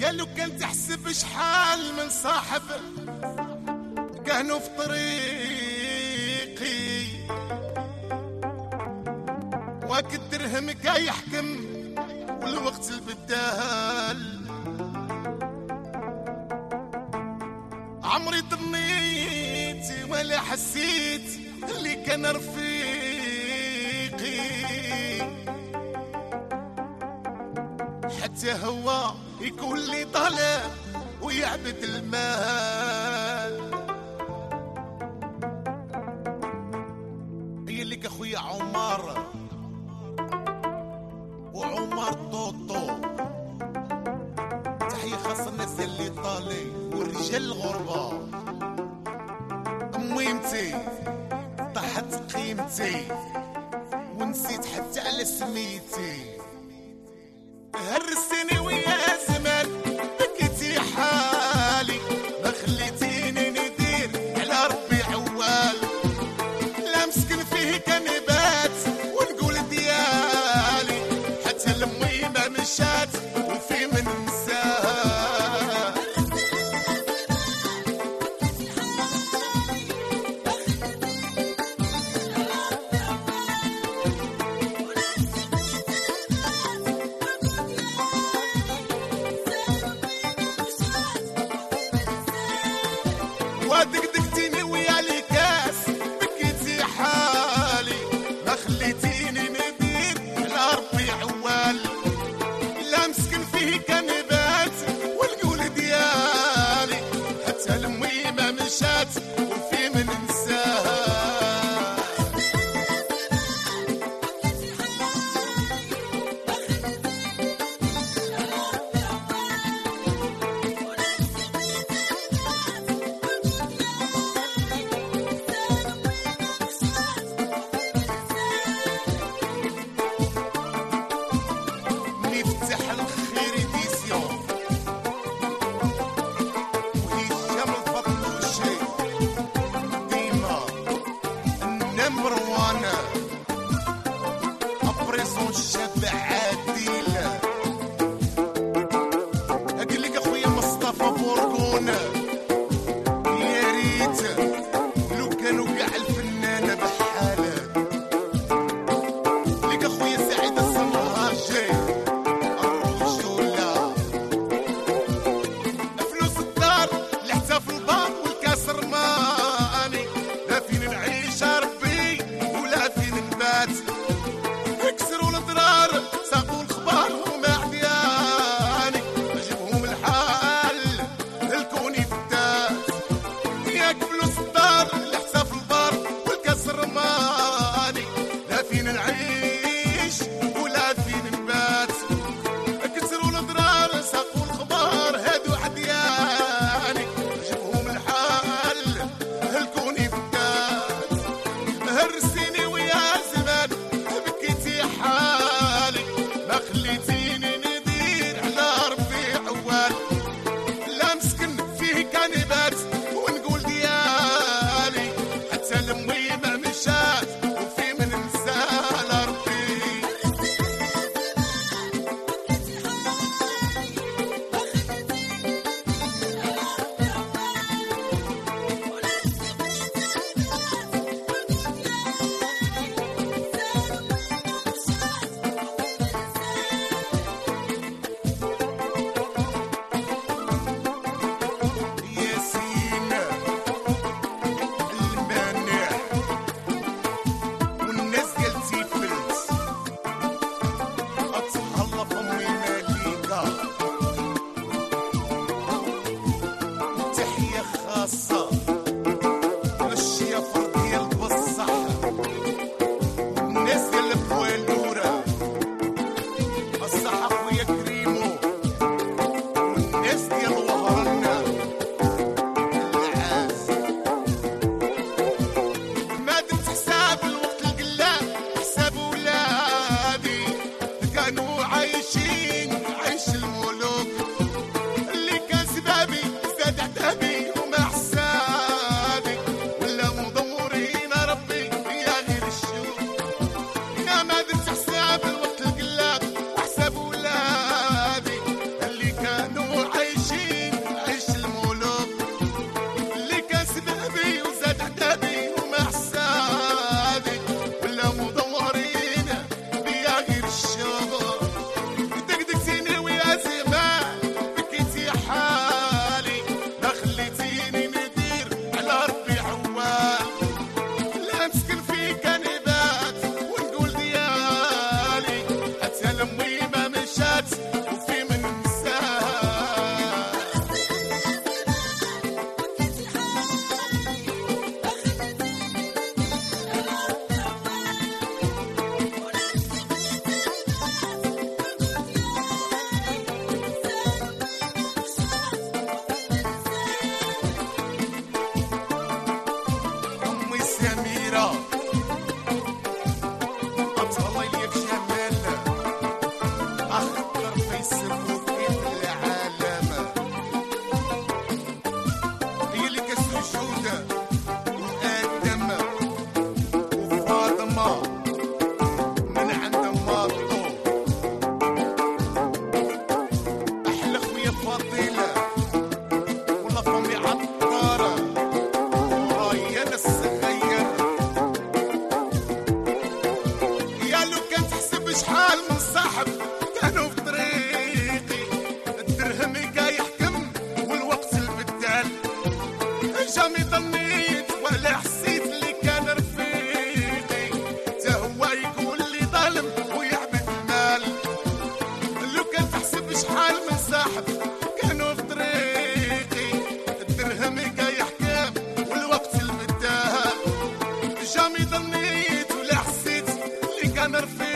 قالوا كان تحسب شحال من صاحب كانوا في طريقي، واك الدرهم كا يحكم والوقت البدال. عمري ضنيت ولا حسيت اللي كان رفيقي، حتى هو يكون لي طالب ويعبد المال. هي لك اخويا عمر وعمر طوطو، تحية خاصة الناس اللي طالي والرجال الغربة. ميمتي طاحت قيمتي ونسيت حتى على سميتي، هرستني ويا زمان بكيتي حالي، ما خليتيني ندير على ربي عوال. لا مسكن فيه كان يبات ونقول ديالي، حتى لمي ما مشات وفي من نساها. ودقدقتيني ويا لي كاس بكيتي حالي، شحال من صاحب كانوا في طريقي، الدرهم كا يحكم والوقت البدال، جامي ظنيت ولا حسيت اللي كان رفيقي، تا هو يقول لي ظالم ويعبد المال. لو كان تحسب شحال من صاحب كانوا في طريقي، الدرهم كا يحكم والوقت البدال، جامي ظنيت ولا حسيت اللي كان رفيقي.